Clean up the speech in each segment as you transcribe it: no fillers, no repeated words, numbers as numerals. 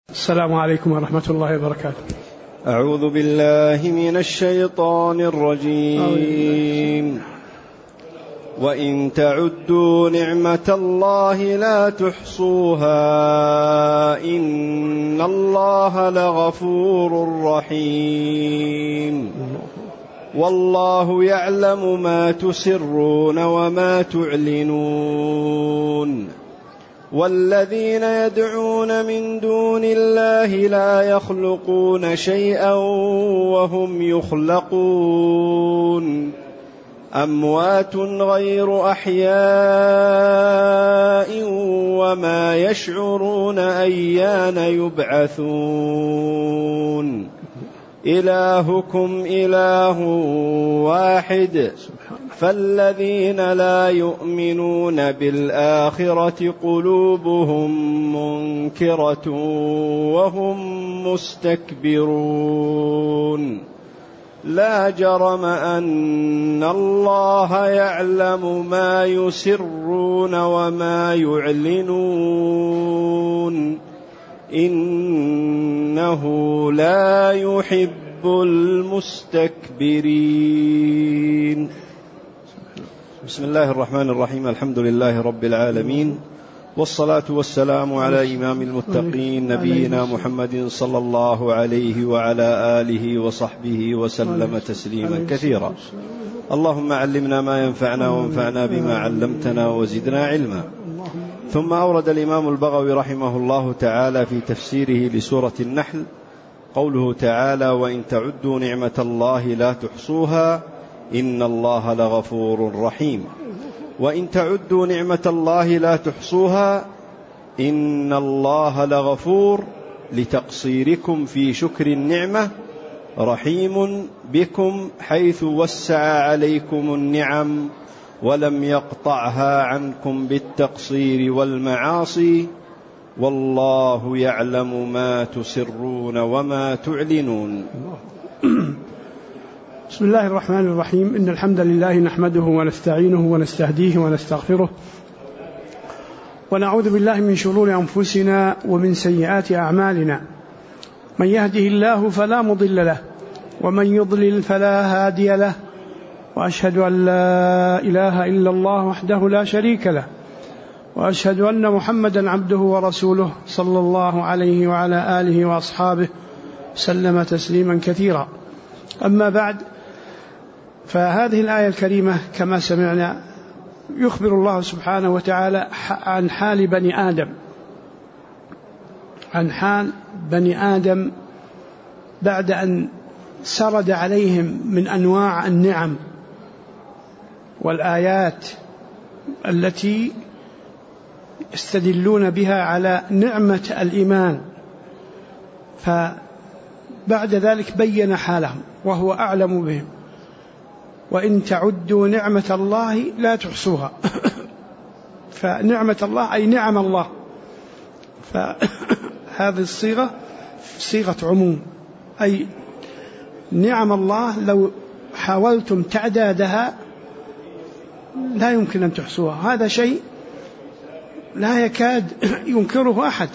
السلام عليكم ورحمة الله وبركاته. أعوذ بالله من الشيطان الرجيم. وإن تعدوا نعمة الله لا تحصوها إن الله لغفور رحيم. والله يعلم ما تسرون وما تعلنون. والذين يدعون من دون الله لا يخلقون شيئا وهم يخلقون أموات غير أحياء وما يشعرون أيان يبعثون. إلهكم إله واحد فالذين لا يؤمنون بالآخرة قلوبهم منكرة وهم مستكبرون. لا جرم أن الله يعلم ما يسرون وما يعلنون إنه لا يحب المستكبرين. بسم الله الرحمن الرحيم. الحمد لله رب العالمين، والصلاة والسلام على إمام المتقين نبينا محمد صلى الله عليه وعلى آله وصحبه وسلم تسليما كثيرا. اللهم علمنا ما ينفعنا وانفعنا بما علمتنا وزدنا علما. ثم أورد الإمام البغوي رحمه الله تعالى في تفسيره لسورة النحل قوله تعالى: وإن تعدوا نعمة الله لا تحصوها إن الله لغفور رحيم. وإن تعدوا نعمة الله لا تحصوها إن الله لغفور لتقصيركم في شكر النعمة رحيم بكم حيث وسع عليكم النعم ولم يقطعها عنكم بالتقصير والمعاصي والله يعلم ما تسرون وما تعلنون. بسم الله الرحمن الرحيم. إن الحمد لله نحمده ونستعينه ونستهديه ونستغفره ونعوذ بالله من شرور أنفسنا ومن سيئات أعمالنا. من يهده الله فلا مضل له ومن يضلل فلا هادي له، وأشهد أن لا إله إلا الله وحده لا شريك له، وأشهد أن محمدا عبده ورسوله صلى الله عليه وعلى آله وأصحابه سلم تسليما كثيرا. أما بعد، فهذه الآية الكريمة كما سمعنا يخبر الله سبحانه وتعالى عن حال بني آدم، عن حال بني آدم بعد أن سرد عليهم من أنواع النعم والآيات التي يستدلون بها على نعمة الإيمان. فبعد ذلك بين حالهم وهو أعلم بهم. وإن تعدوا نعمة الله لا تحصوها. فنعمة الله أي نعم الله، فهذه الصيغة صيغة عموم، أي نعم الله لو حاولتم تعدادها لا يمكن أن تحصوها. هذا شيء لا يكاد ينكره أحد.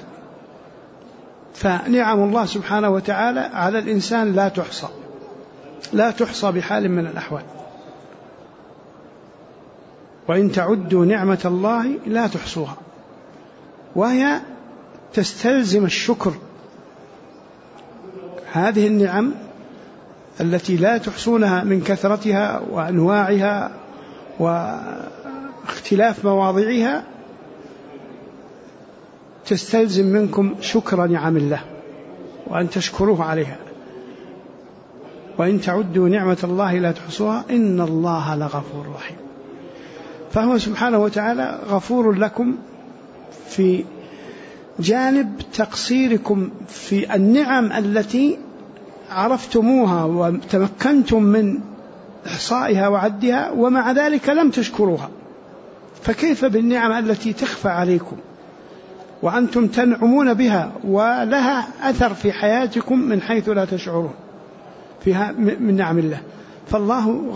فنعم الله سبحانه وتعالى على الإنسان لا تحصى بحال من الأحوال. وإن تعدوا نعمة الله لا تحصوها، وهي تستلزم الشكر. هذه النعم التي لا تحصونها من كثرتها وأنواعها واختلاف مواضعها تستلزم منكم شكر نعم الله وأن تشكروه عليها. وإن تعدوا نعمة الله لا تحصوها إن الله لغفور رحيم. فهو سبحانه وتعالى غفور لكم في جانب تقصيركم في النعم التي عرفتموها وتمكنتم من إحصائها وعدها، ومع ذلك لم تشكروها. فكيف بالنعم التي تخفى عليكم وأنتم تنعمون بها ولها أثر في حياتكم من حيث لا تشعرون فيها من نعم الله؟ فالله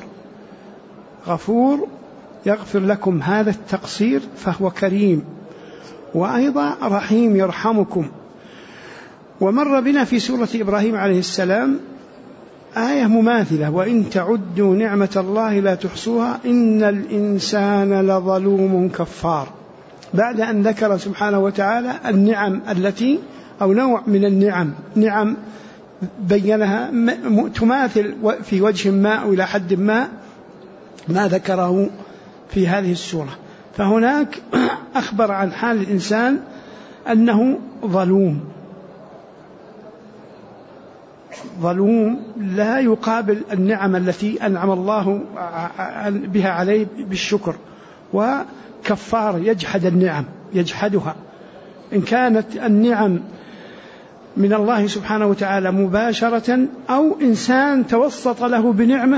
غفور يغفر لكم هذا التقصير، فهو كريم وأيضا رحيم يرحمكم. ومر بنا في سورة إبراهيم عليه السلام آية مماثلة: وإن تعدوا نعمة الله لا تحصوها إن الإنسان لظلوم كفار، بعد أن ذكر سبحانه وتعالى النعم التي أو نوع من نعم بينها تماثل في وجه ما أو إلى حد ما ذكره في هذه السورة. فهناك أخبر عن حال الإنسان أنه ظلوم لا يقابل النعم التي أنعم الله بها عليه بالشكر، وكفار يجحد النعم يجحدها، إن كانت النعم من الله سبحانه وتعالى مباشرة أو إنسان توسط له بنعمة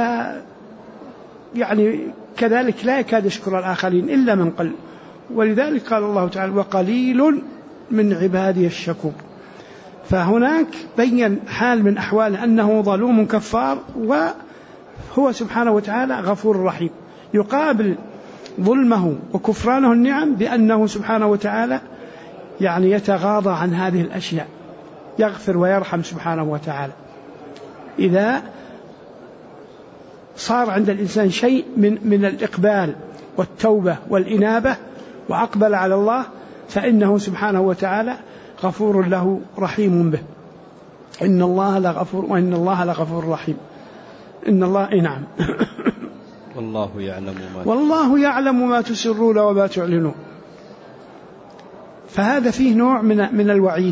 يعني كذلك لا يكاد يشكر الآخرين إلا من قل. ولذلك قال الله تعالى: وقليل من عبادي الشكور. فهناك بين حال من أحواله أنه ظلوم كفار، وهو سبحانه وتعالى غفور رحيم، يقابل ظلمه وكفرانه النعم بأنه سبحانه وتعالى يعني يتغاضى عن هذه الأشياء، يغفر ويرحم سبحانه وتعالى. إذا صار عند الإنسان شيء من الإقبال والتوبة والإنابة وأقبل على الله، فإنه سبحانه وتعالى غفور له رحيم به. إن الله لغفور وإن الله لغفور رحيم. إن الله نعم. والله يعلم ما تسرون وما تعلنون. فهذا فيه نوع من الوعيد،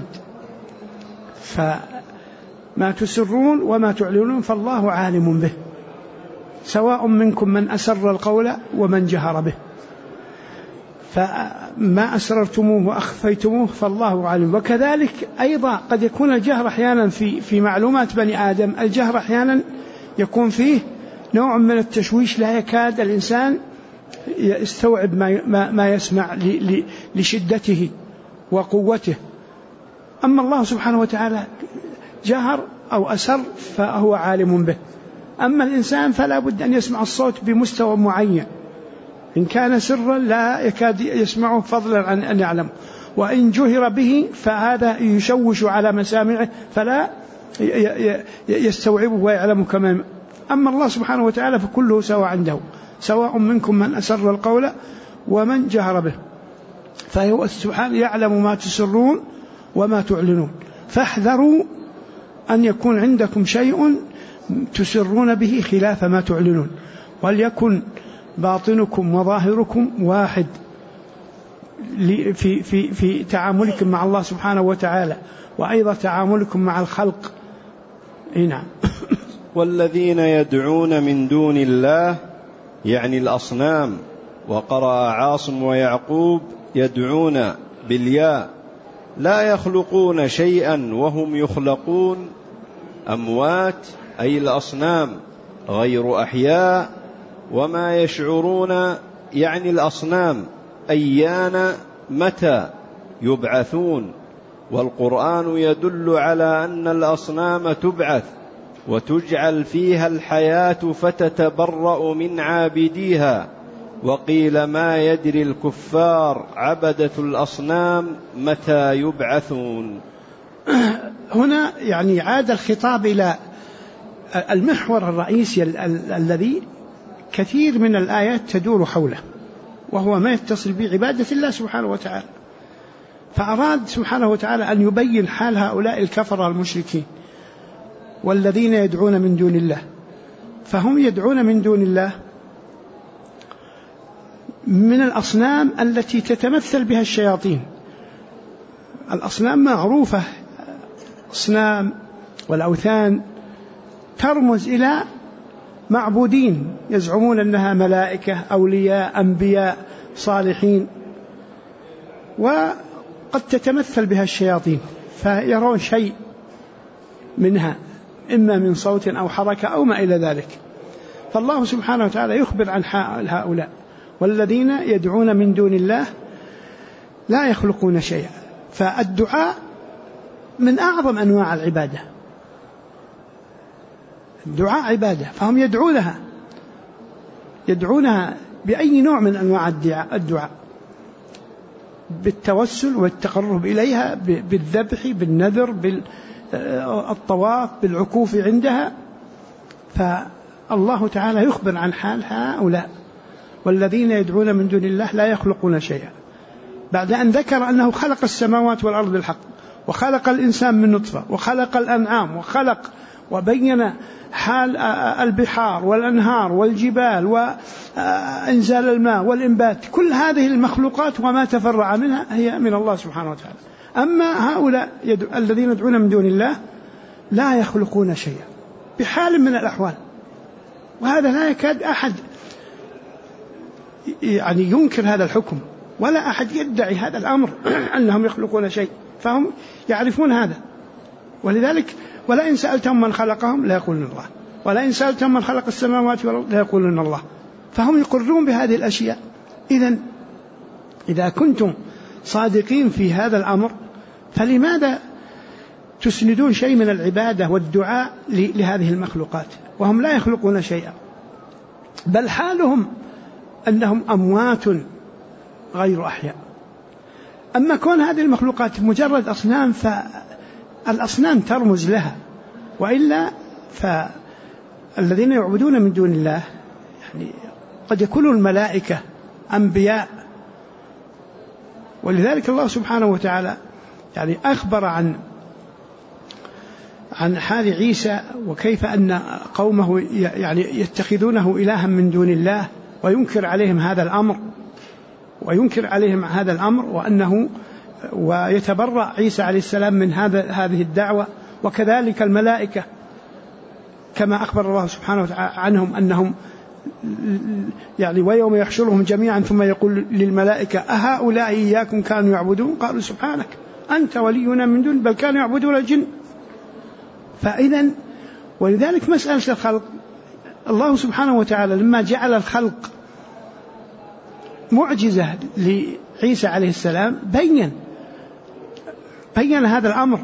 فما تسرون وما تعلنون فالله عالم به، سواء منكم من أسر القول ومن جهر به. فما أسررتموه وأخفيتموه فالله عالم. وكذلك أيضا قد يكون الجهر أحيانا في معلومات بني آدم، الجهر أحيانا يكون فيه نوع من التشويش، لا يكاد الإنسان يستوعب ما يسمع لشدته وقوته. أما الله سبحانه وتعالى جهر أو أسر فهو عالم به. أما الإنسان فلا بد أن يسمع الصوت بمستوى معين، إن كان سرا لا يكاد يسمعه فضلا عن أن يعلم، وإن جهر به فهذا يشوش على مسامعه فلا يستوعبه ويعلم كما. أما الله سبحانه وتعالى فكله سواء عنده، سواء منكم من أسر القول ومن جهر به، فهو سبحانه يعلم ما تسرون وما تعلنون. فاحذروا أن يكون عندكم شيء تسرون به خلاف ما تعلنون، وليكن باطنكم وظاهركم واحد في تعاملكم مع الله سبحانه وتعالى، وأيضا تعاملكم مع الخلق. نعم. والذين يدعون من دون الله يعني الأصنام. وقرأ عاصم ويعقوب يدعون بالياء. لا يخلقون شيئا وهم يخلقون. أموات أي الأصنام غير أحياء. وما يشعرون يعني الأصنام أيان متى يبعثون. والقرآن يدل على أن الأصنام تبعث وتجعل فيها الحياة فتتبرأ من عابديها. وقيل ما يدري الكفار عبدة الأصنام متى يبعثون. هنا يعني عاد الخطاب إلى المحور الرئيسي الذي كثير من الآيات تدور حوله، وهو ما يتصل بعبادة الله سبحانه وتعالى. فأراد سبحانه وتعالى أن يبين حال هؤلاء الكفرة المشركين والذين يدعون من دون الله. فهم يدعون من دون الله من الأصنام التي تتمثل بها الشياطين. الأصنام معروفة، أصنام والأوثان ترمز إلى معبودين يزعمون أنها ملائكة أولياء أنبياء صالحين، وقد تتمثل بها الشياطين فيرون شيء منها إما من صوت أو حركة أو ما إلى ذلك. فالله سبحانه وتعالى يخبر عن هؤلاء: والذين يدعون من دون الله لا يخلقون شيئا. فالدعاء من أعظم أنواع العبادة، الدعاء عبادة، فهم يدعونها بأي نوع من أنواع الدعاء. بالتوسل والتقرب إليها بالذبح بالنذر بالطواف بالعكوف عندها. فالله تعالى يخبر عن حال هؤلاء والذين يدعون من دون الله لا يخلقون شيئا، بعد أن ذكر أنه خلق السماوات والأرض بالحق وخلق الإنسان من نطفة وخلق الأنعام وبين حال البحار والأنهار والجبال وإنزال الماء والإنبات. كل هذه المخلوقات وما تفرع منها هي من الله سبحانه وتعالى. أما هؤلاء الذين يدعون من دون الله لا يخلقون شيئا بحال من الأحوال، وهذا لا يكاد أحد يعني ينكر هذا الحكم ولا أحد يدعي هذا الأمر أنهم يخلقون شيء، فهم يعرفون هذا. ولذلك ولئن سألتهم من خلقهم لا يقولون الله، ولئن سألتهم من خلق السماوات والأرض لا يقولون الله، فهم يقرون بهذه الأشياء. إذا كنتم صادقين في هذا الأمر فلماذا تسندون شيء من العبادة والدعاء لهذه المخلوقات وهم لا يخلقون شيئا، بل حالهم أنهم أموات غير أحياء. أما كون هذه المخلوقات مجرد أصنام فالأصنام ترمز لها، وإلا فالذين يعبدون من دون الله يعني قد يكونوا الملائكة أنبياء. ولذلك الله سبحانه وتعالى يعني أخبر عن حال عيسى وكيف أن قومه يعني يتخذونه إلها من دون الله، وينكر عليهم هذا الأمر ويتبرأ عيسى عليه السلام من هذه الدعوة. وكذلك الملائكة كما أخبر الله سبحانه وتعالى عنهم أنهم يعني ويوم يحشرهم جميعا ثم يقول للملائكة أهؤلاء إياكم كانوا يعبدون قالوا سبحانك أنت ولينا من دون بل كانوا يعبدون الجن. فإذا ولذلك مسألة الخلق الله سبحانه وتعالى لما جعل الخلق معجزة لعيسى عليه السلام بين هذا الأمر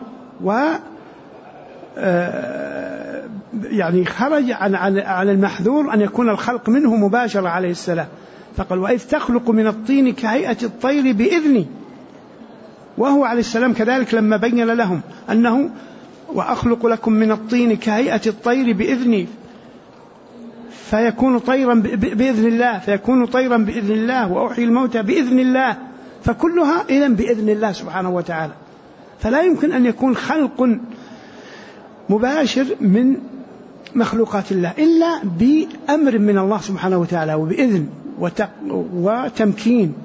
يعني خرج عن المحذور أن يكون الخلق منه مباشرة عليه السلام، فقال وإذ تخلق من الطين كهيئة الطير بإذني. وهو عليه السلام كذلك لما بين لهم أنه وأخلق لكم من الطين كهيئة الطير بإذني فيكون طيرا بإذن الله وأحيي الموتى بإذن الله، فكلها إذن بإذن الله سبحانه وتعالى. فلا يمكن أن يكون خلق مباشر من مخلوقات الله إلا بأمر من الله سبحانه وتعالى وبإذن وتمكين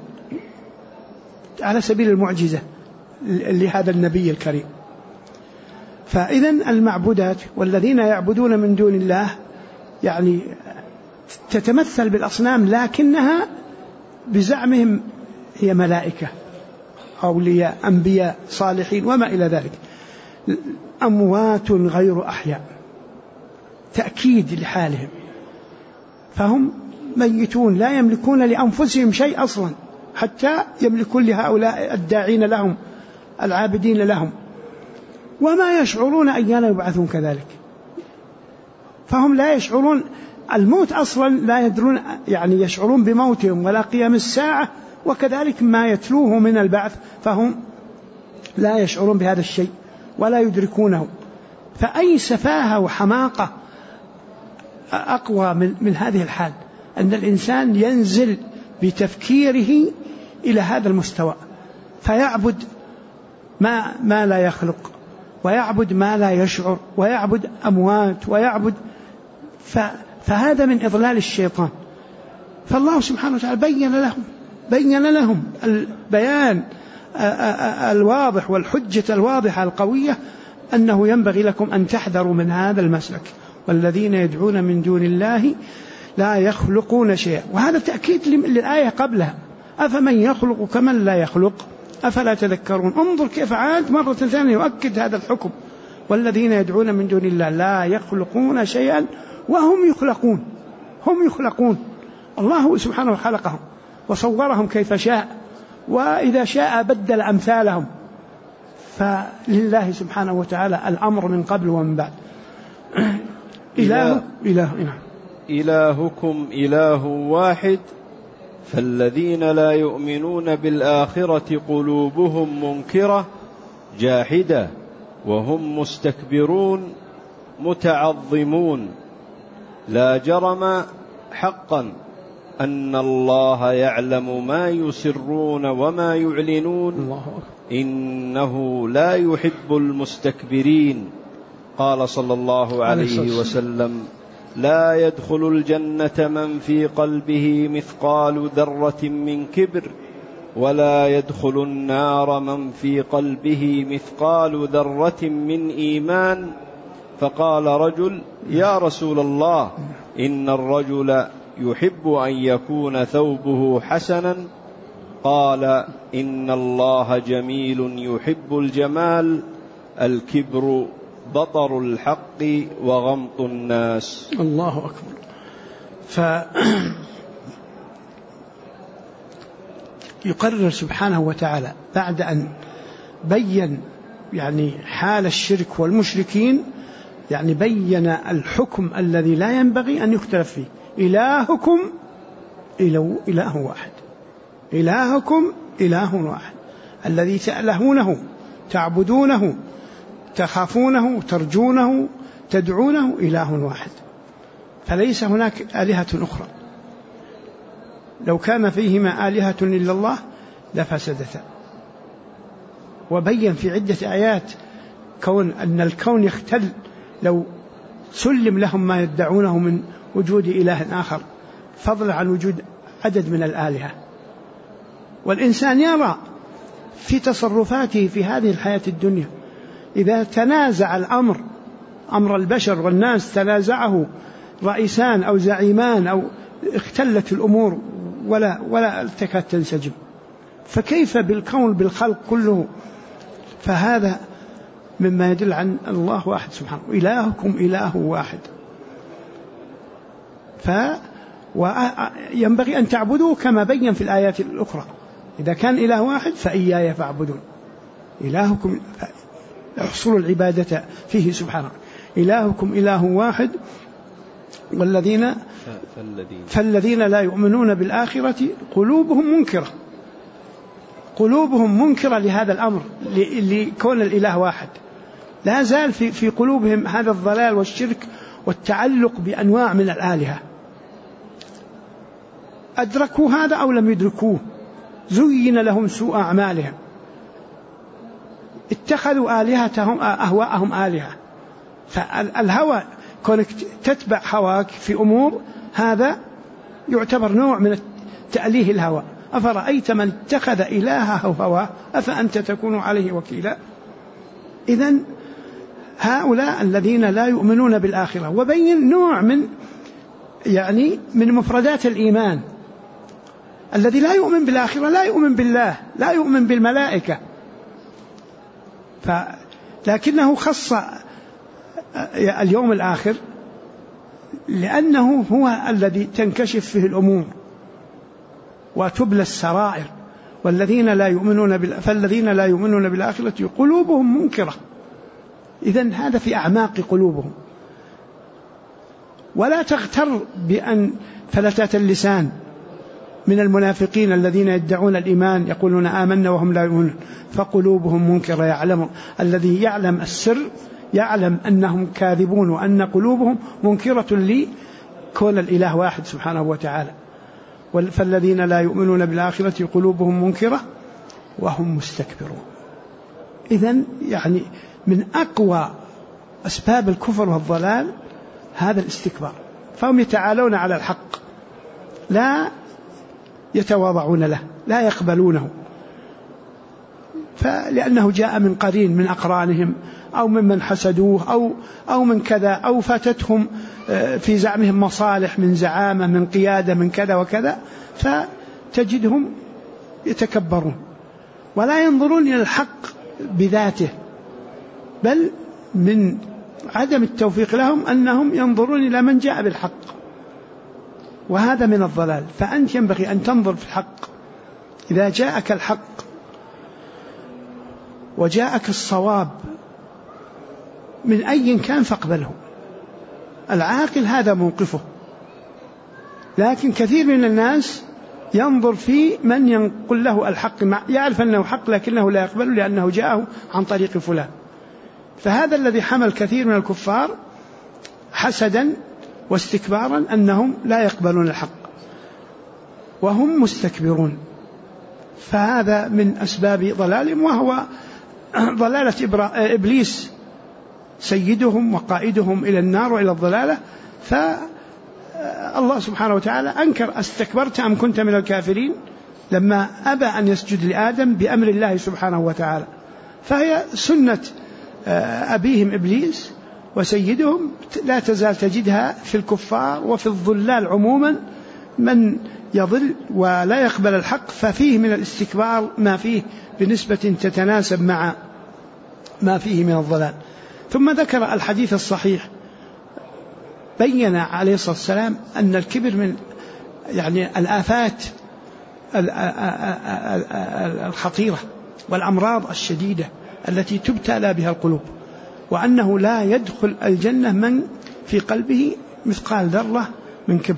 على سبيل المعجزة لهذا النبي الكريم. فإذن المعبودات والذين يعبدون من دون الله يعني تتمثل بالأصنام، لكنها بزعمهم هي ملائكة أولياء أنبياء صالحين وما إلى ذلك، أموات غير أحياء، تأكيد لحالهم، فهم ميتون لا يملكون لأنفسهم شيء أصلا حتى يملكون لهؤلاء الداعين لهم العابدين لهم، وما يشعرون أيان يبعثون كذلك. فهم لا يشعرون الموت أصلا، لا يدرون يعني يشعرون بموتهم ولا قيام الساعة، وكذلك ما يتلوه من البعث فهم لا يشعرون بهذا الشيء ولا يدركونه. فأي سفاهة وحماقة أقوى من هذه الحال، أن الإنسان ينزل بتفكيره إلى هذا المستوى فيعبد ما لا يخلق، ويعبد ما لا يشعر، ويعبد أموات، ويعبد فهذا من إضلال الشيطان. فالله سبحانه وتعالى بين لهم البيان الواضح والحجة الواضحة القوية أنه ينبغي لكم أن تحذروا من هذا المسلك، والذين يدعون من دون الله لا يخلقون شيئا. وهذا تأكيد للآية قبلها أفمن يخلق كمن لا يخلق أفلا تذكرون. انظر كيف عاد مرة ثانية يؤكد هذا الحكم، والذين يدعون من دون الله لا يخلقون شيئا وهم يخلقون. هم يخلقون، الله سبحانه خلقهم وصورهم كيف شاء، وإذا شاء بدل أمثالهم، فلله سبحانه وتعالى الأمر من قبل ومن بعد. إلهكم إله واحد فالذين لا يؤمنون بالآخرة قلوبهم منكرة جاحدة وهم مستكبرون متعظمون. لا جرم حقا أن الله يعلم ما يسرون وما يعلنون إنه لا يحب المستكبرين. قال صلى الله عليه وسلم: لا يدخل الجنة من في قلبه مثقال ذرة من كبر، ولا يدخل النار من في قلبه مثقال ذرة من إيمان. فقال رجل: يا رسول الله، إن الرجل يحب أن يكون ثوبه حسنا. قال: إن الله جميل يحب الجمال، الكبر بطر الحق وغمط الناس. الله أكبر. يقرر سبحانه وتعالى بعد أن بين يعني حال الشرك والمشركين، يعني بين الحكم الذي لا ينبغي أن يختلف فيه: إلهكم إله واحد، إلهكم إله واحد، الذي تألهونه تعبدونه تخافونه ترجونه تدعونه إله واحد، فليس هناك آلهة أخرى. لو كان فيهما آلهة إلا الله لفسدتا. وبين في عدة آيات أن الكون يختل لو سلم لهم ما يدعونه من وجود إله آخر، فضلا عن وجود عدد من الآلهة. والإنسان يرى في تصرفاته في هذه الحياة الدنيا إذا تنازع الأمر، أمر البشر والناس تنازعه رئيسان أو زعيمان أو اختلت الأمور ولا تكاد تنسجم، فكيف بالكون بالخلق كله؟ فهذا مما يدل عن الله واحد سبحانه. إلهكم إله واحد، وينبغي أن تعبدوه كما بين في الآيات الأخرى. إذا كان إله واحد فإياي فاعبدون. إلهكم احصلوا العبادة فيه سبحانه. إلهكم إله واحد فالذين لا يؤمنون بالآخرة قلوبهم منكرة لهذا الأمر، لكون الإله واحد. لا زال في قلوبهم هذا الضلال والشرك والتعلق بأنواع من الآلهة. أدركوا هذا أو لم يدركوه، زين لهم سوء أعمالهم، اتخذوا آلهتهم أهواءهم آلهة. فالهوى كونك تتبع هواك في أمور، هذا يعتبر نوع من تأليه الهوى. أفرأيت من اتخذ إلهه هواه أفأنت تكون عليه وكيلا. إذن هؤلاء الذين لا يؤمنون بالآخرة. وبين نوع من مفردات الإيمان. الذي لا يؤمن بالآخرة لا يؤمن بالله، لا يؤمن بالملائكة، لكنه خص اليوم الآخر لأنه هو الذي تنكشف فيه الأمور وتبلى السرائر. فالذين لا يؤمنون بالآخرة قلوبهم منكرة. إذن هذا في أعماق قلوبهم. ولا تغتر بأن فلتات اللسان من المنافقين الذين يدعون الإيمان يقولون آمنا وهم لا يؤمنون، فقلوبهم منكرة. الذي يعلم السر يعلم أنهم كاذبون وأن قلوبهم منكرة لكون الإله واحد سبحانه وتعالى. فالذين لا يؤمنون بالآخرة قلوبهم منكرة وهم مستكبرون. إذن من أقوى أسباب الكفر والضلال هذا الاستكبار. فهم يتعالون على الحق، لا يتواضعون له، لا يقبلونه، فلأنه جاء من قرين من أقرانهم أو ممن حسدوه أو من كذا، أو فاتتهم في زعمهم مصالح من زعامة من قيادة من كذا وكذا، فتجدهم يتكبرون ولا ينظرون إلى الحق بذاته، بل من عدم التوفيق لهم أنهم ينظرون إلى من جاء بالحق، وهذا من الضلال. فأنت ينبغي أن تنظر في الحق. إذا جاءك الحق وجاءك الصواب من أي كان فاقبله. العاقل هذا موقفه. لكن كثير من الناس ينظر في من ينقل له الحق، يعرف أنه حق لكنه لا يقبل لأنه جاءه عن طريق فلان. فهذا الذي حمل كثير من الكفار حسدا واستكبارا أنهم لا يقبلون الحق وهم مستكبرون. فهذا من أسباب ضلالهم، وهو ضلالة إبليس سيدهم وقائدهم إلى النار وإلى الضلالة. فالله سبحانه وتعالى أنكر: أستكبرت أم كنت من الكافرين، لما أبى أن يسجد لآدم بأمر الله سبحانه وتعالى. فهي سنة أبيهم إبليس وسيدهم، لا تزال تجدها في الكفار وفي الضلال عموما، من يضل ولا يقبل الحق ففيه من الاستكبار ما فيه بنسبة تتناسب مع ما فيه من الضلال. ثم ذكر الحديث الصحيح بين عليه الصلاة والسلام أن الكبر من الآفات الخطيرة والأمراض الشديدة التي تبتلى بها القلوب، وأنه لا يدخل الجنة من في قلبه مثقال ذرة من كبر.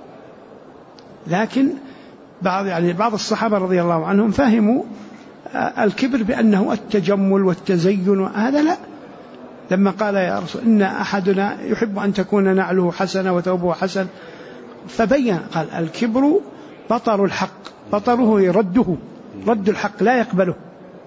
لكن بعض الصحابة رضي الله عنهم فهموا الكبر بأنه التجمل والتزين، وهذا لا. لما قال: يا رسول إن أحدنا يحب أن تكون نعله حسنة وثوبه حسن، فبين قال: الكبر بطر الحق، بطره رد الحق لا يقبله،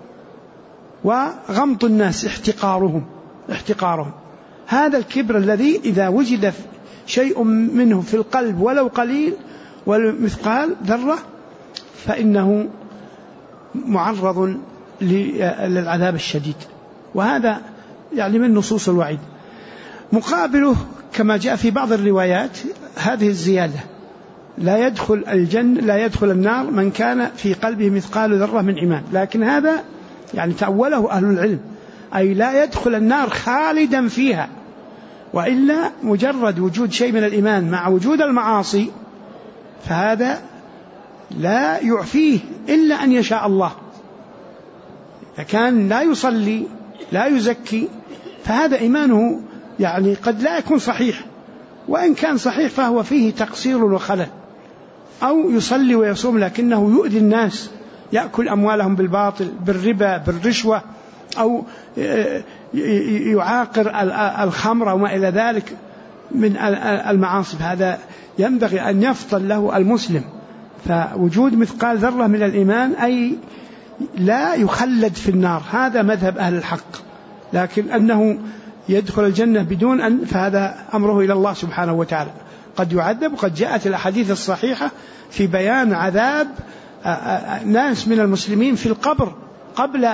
وغمط الناس احتقارهم. هذا الكبر الذي إذا وجد شيء منه في القلب ولو قليل والمثقال ذرة فإنه معرض للعذاب الشديد، وهذا من نصوص الوعيد. مقابله كما جاء في بعض الروايات هذه الزيادة: لا يدخل النار من كان في قلبه مثقال ذرة من إيمان. لكن هذا تأوله أهل العلم، أي لا يدخل النار خالدا فيها، وإلا مجرد وجود شيء من الإيمان مع وجود المعاصي فهذا لا يعفيه إلا أن يشاء الله. إذا كان لا يصلي لا يزكي فهذا إيمانه قد لا يكون صحيح، وإن كان صحيح فهو فيه تقصير وخلل. أو يصلي ويصوم لكنه يؤذي الناس، يأكل أموالهم بالباطل بالربا بالرشوة، أو يعاقر الخمر وما إلى ذلك من المعاصي، هذا ينبغي أن يفطن له المسلم. فوجود مثقال ذرة من الإيمان أي لا يخلد في النار، هذا مذهب أهل الحق. لكن أنه يدخل الجنة بدون أن، فهذا أمره إلى الله سبحانه وتعالى. قد يعذب، وقد جاءت الأحاديث الصحيحة في بيان عذاب ناس من المسلمين في القبر قبل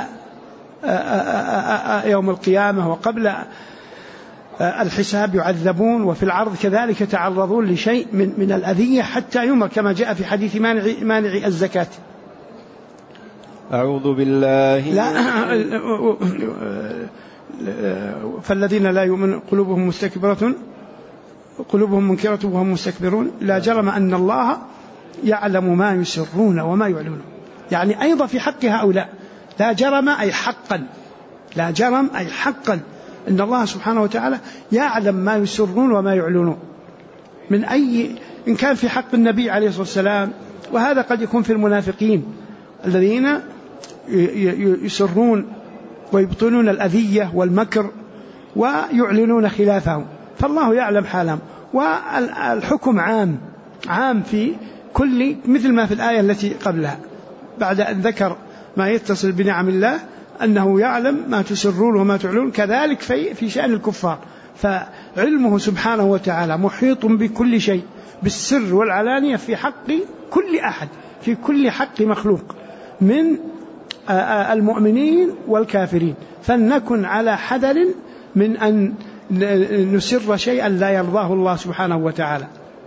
يوم القيامة وقبل الحساب يعذبون، وفي العرض كذلك يتعرضون لشيء من الأذية حتى يمر، كما جاء في حديث مانع الزكاة. أعوذ بالله فالذين لا يؤمنون قلوبهم منكرة وهم مستكبرون، لا جرم أن الله يعلم ما يسرون وما يعلنون. أيضا في حق هؤلاء لا جرم أي حقا، لا جرم أي حقا أن الله سبحانه وتعالى يعلم ما يسرون وما يعلنون من إن كان في حق النبي عليه الصلاة والسلام، وهذا قد يكون في المنافقين الذين يسرون ويبطلون الأذية والمكر ويعلنون خلافهم، فالله يعلم حالهم. والحكم عام في كل، مثل ما في الآية التي قبلها بعد أن ذكر ما يتصل بنعم الله أنه يعلم ما تسرون وما تعلنون، كذلك في شأن الكفار، فعلمه سبحانه وتعالى محيط بكل شيء بالسر والعلانية في حق كل أحد، في كل حق مخلوق من المؤمنين والكافرين. فلنكن على حذر من أن نسر شيئا لا يرضاه الله سبحانه وتعالى.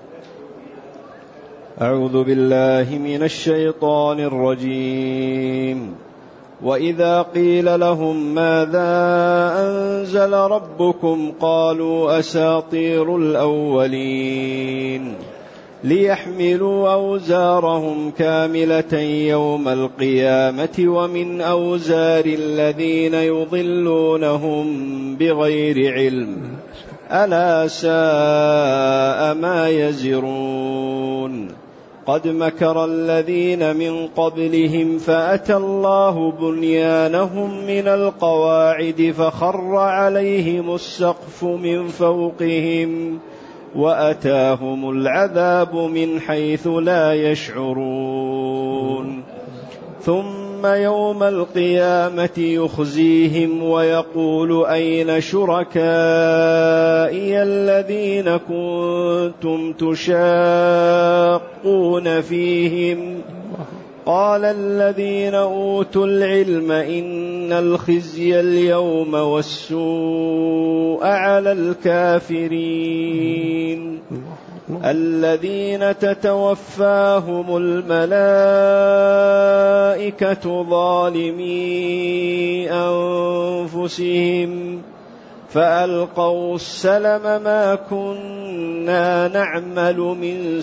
أعوذ بالله من الشيطان الرجيم. وإذا قيل لهم ماذا أنزل ربكم قالوا أساطير الأولين ليحملوا أوزارهم كاملة يوم القيامة ومن أوزار الذين يضلونهم بغير علم ألا ساء ما يزرون. قد مكر الذين من قبلهم فأتى الله بنيانهم من القواعد فخر عليهم السقف من فوقهم وأتاهم العذاب من حيث لا يشعرون ثم يوم القيامة يخزيهم ويقول أين شركائي الذين كنتم تشاقون فيهم قال الذين أوتوا العلم إن الخزي اليوم والسوء على الكافرين الذين تتوفاهم الملائكة ظالمي أنفسهم فألقوا السلم ما كنا نعمل من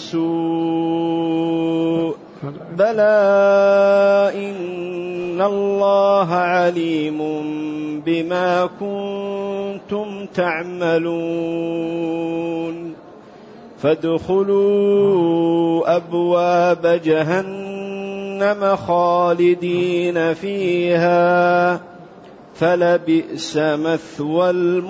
سوء بلى إن الله عليم بما كنتم تعملون فادخلوا أبواب جهنم خالدين فيها فلبئس مثوى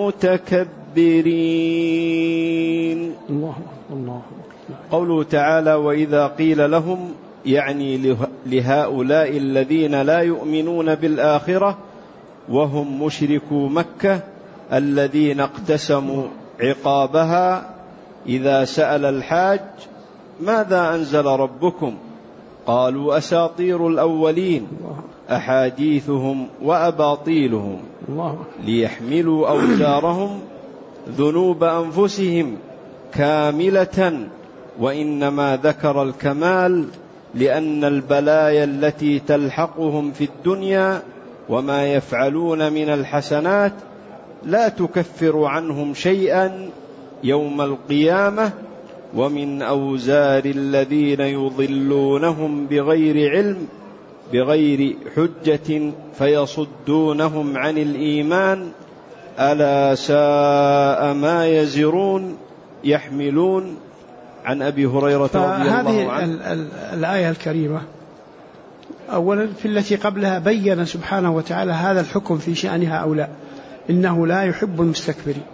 المتكبرين. الله. قوله تعالى وإذا قيل لهم يعني لهؤلاء الذين لا يؤمنون بالآخرة وهم مشركو مكة الذين اقتسموا عقابها إذا سأل الحاج ماذا أنزل ربكم قالوا أساطير الأولين أحاديثهم وأباطيلهم ليحملوا أوزارهم ذنوب أنفسهم كاملة وإنما ذكر الكمال لأن البلايا التي تلحقهم في الدنيا وما يفعلون من الحسنات لا تكفر عنهم شيئا يوم القيامة ومن أوزار الذين يضلونهم بغير علم بغير حجة فيصدونهم عن الإيمان ألا ساء ما يزرون يحملون. عن أبي هريرة رضي الله عنه. هذه الآية الكريمة أولا في التي قبلها بين سبحانه وتعالى هذا الحكم في شأن هؤلاء إنه لا يحب المستكبرين.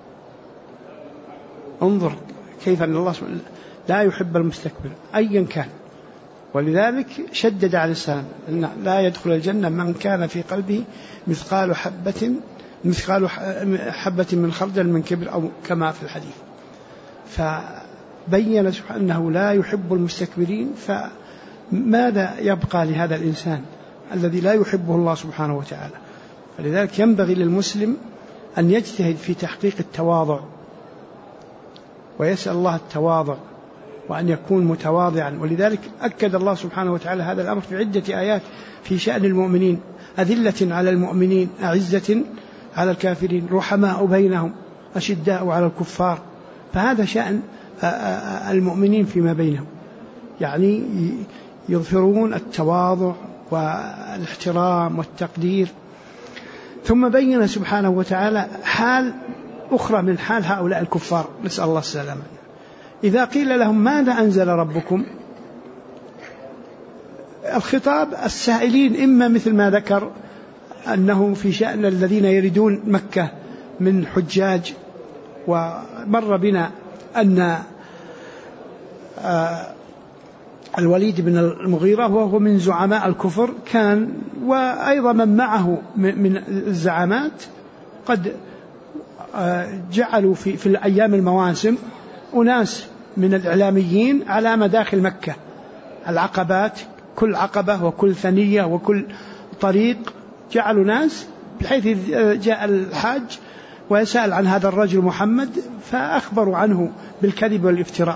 انظر كيف أن الله لا يحب المستكبر أيا كان، ولذلك شدد على السلام أن لا يدخل الجنة من كان في قلبه مثقال حبة من خردل من كبر أو كما في الحديث. فبين سبحانه أنه لا يحب المستكبرين، فماذا يبقى لهذا الإنسان الذي لا يحبه الله سبحانه وتعالى؟ فلذلك ينبغي للمسلم أن يجتهد في تحقيق التواضع ويسأل الله التواضع وأن يكون متواضعا. ولذلك أكد الله سبحانه وتعالى هذا الأمر في عدة آيات في شأن المؤمنين: أذلة على المؤمنين أعزة على الكافرين رحماء بينهم أشداء على الكفار. فهذا شأن المؤمنين فيما بينهم، يعني يظهرون التواضع والاحترام والتقدير. ثم بين سبحانه وتعالى حال أخرى من حال هؤلاء الكفار، نسأل الله السلامة. إذا قيل لهم ماذا أنزل ربكم، الخطاب السائلين إما مثل ما ذكر أنه في شأن الذين يريدون مكة من حجاج، ومر بنا أن الوليد بن المغيرة وهو من زعماء الكفر كان، وأيضا من معه من الزعامات قد جعلوا في الأيام المواسم أناس من الإعلاميين على مداخل مكة، العقبات، كل عقبة وكل ثنية وكل طريق جعلوا ناس، بحيث جاء الحاج ويسأل عن هذا الرجل محمد فأخبروا عنه بالكذب والافتراء.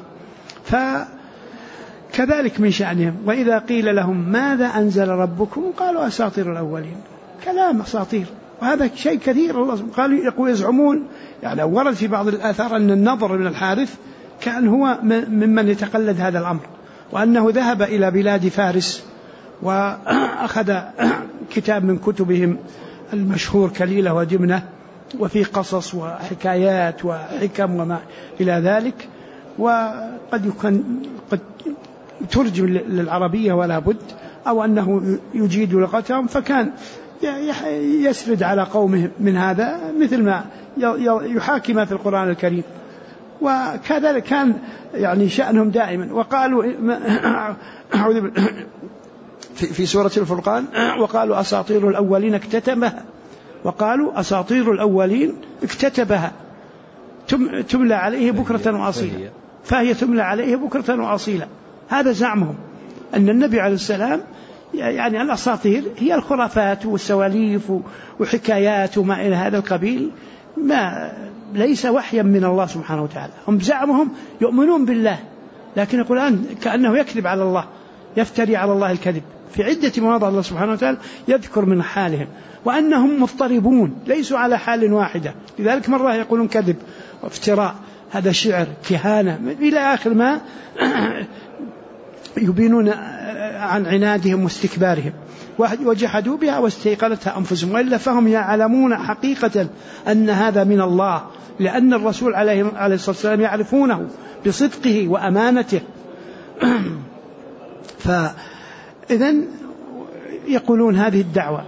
فكذلك من شأنهم. وإذا قيل لهم ماذا أنزل ربكم قالوا أساطير الأولين، كلام أساطير، وهذا شيء كثير. الله قالوا يزعمون، يعني ورد في بعض الآثار أن النضر بن الحارث كان هو ممن يتقلد هذا الأمر، وأنه ذهب إلى بلاد فارس وأخذ كتاب من كتبهم المشهور كليلة ودمنة، وفي قصص وحكايات وحكم وما إلى ذلك. وقد ترجم للعربية ولا بد، أو أنه يجيد لغتهم، فكان يسرد على قومه من هذا مثل ما يحاكي ما في القرآن الكريم. وكذلك كان يعني شأنهم دائما. وقالوا في سورة الفرقان وقالوا أساطير الأولين اكتتبها، وقالوا أساطير الأولين اكتتبها تملى عليه بكرة وأصيلا، فهي تملى عليه بكرة وأصيلا. هذا زعمهم أن النبي عليه السلام يعني الأساطير هي الخرافات والسواليف وحكايات وما إلى هذا القبيل، ما ليس وحيا من الله سبحانه وتعالى. هم زعمهم يؤمنون بالله، لكن القرآن كأنه يكذب على الله، يفتري على الله الكذب في عدة مواضع. الله سبحانه وتعالى يذكر من حالهم وأنهم مضطربون ليسوا على حال واحدة، لذلك مرة يقولون كذب وافتراء، هذا شعر، كهانة، إلى آخر ما يبينون عن عنادهم واستكبارهم. وجحدوا بها واستيقنتها أنفسهم، وإلا فهم يعلمون حقيقة أن هذا من الله، لأن الرسول عليه الصلاة والسلام يعرفونه بصدقه وأمانته. فإذن يقولون هذه الدعوة.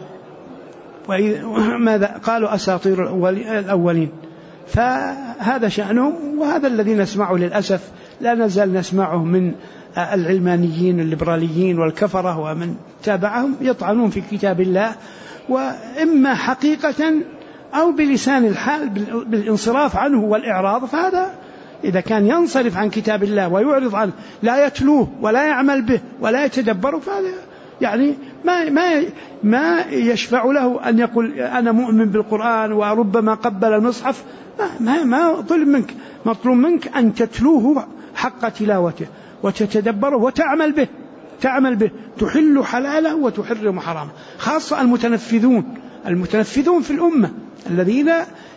وماذا قالوا أساطير الأولين، فهذا شأنهم، وهذا الذي نسمعه للأسف، لا نزال نسمعه من العلمانيين الليبراليين والكفرة ومن تابعهم، يطعنون في كتاب الله، وإما حقيقة أو بلسان الحال بالانصراف عنه والإعراض. فهذا إذا كان ينصرف عن كتاب الله ويعرض عنه، لا يتلوه ولا يعمل به ولا يتدبره، فهذا يعني ما يشفع له أن يقول أنا مؤمن بالقرآن وربما قبل المصحف. ما طلب منك، مطلوب منك أن تتلوه حق تلاوته وتتدبره وتعمل به، تحل حلاله وتحرم حرامه. خاصة المتنفذون في الأمة الذين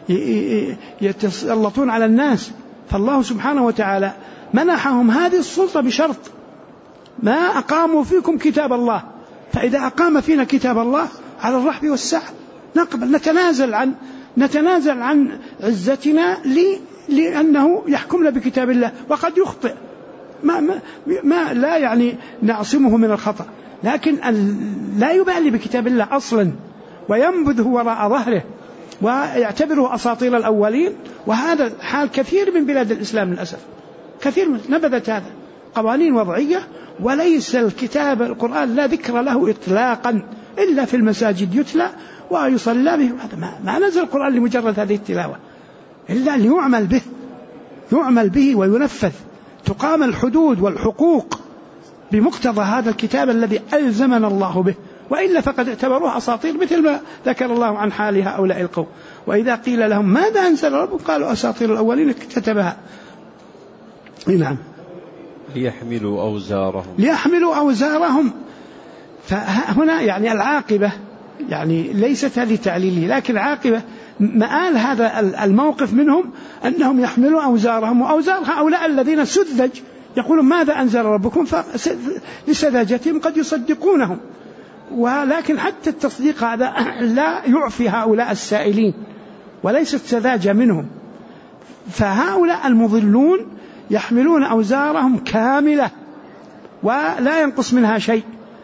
يتسلطون على الناس، فالله سبحانه وتعالى منحهم هذه السلطة بشرط: ما أقاموا فيكم كتاب الله، فإذا أقام فينا كتاب الله على الرحب والسعة نقبل، نتنازل عن عزتنا لأنه يحكمنا بكتاب الله، وقد يخطئ، ما لا يعني نعصمه من الخطأ، لكن لا يبالي بكتاب الله أصلا وينبذه وراء ظهره ويعتبره أساطير الأولين. وهذا حال كثير من بلاد الإسلام للأسف، كثير نبذت هذا قوانين وضعية، وليس الكتاب القرآن لا ذكر له إطلاقا إلا في المساجد يتلى ويصلى به. هذا ما نزل القرآن لمجرد هذه التلاوة، إلا ليعمل به وينفذ، تقام الحدود والحقوق بمقتضى هذا الكتاب الذي ألزمنا الله به، وإلا فقد اعتبروه أساطير، مثل ما ذكر الله عن حال هؤلاء القوم. وإذا قيل لهم ماذا أنزل ربكم قالوا أساطير الأولين اكتتبها. نعم. ليحملوا أوزارهم. فهنا يعني العاقبة يعني ليست هذه تعليلية، لكن العاقبة مآل هذا الموقف منهم أنهم يحملوا أوزارهم وأوزار هؤلاء الذين سذج يقولون ماذا أنزل ربكم، لسذاجتهم قد يصدقونهم. ولكن حتى التصديق هذا لا يعفي هؤلاء السائلين، وليست سذاجة منهم. فهؤلاء المضلون يحملون أوزارهم كاملة ولا ينقص منها شيء.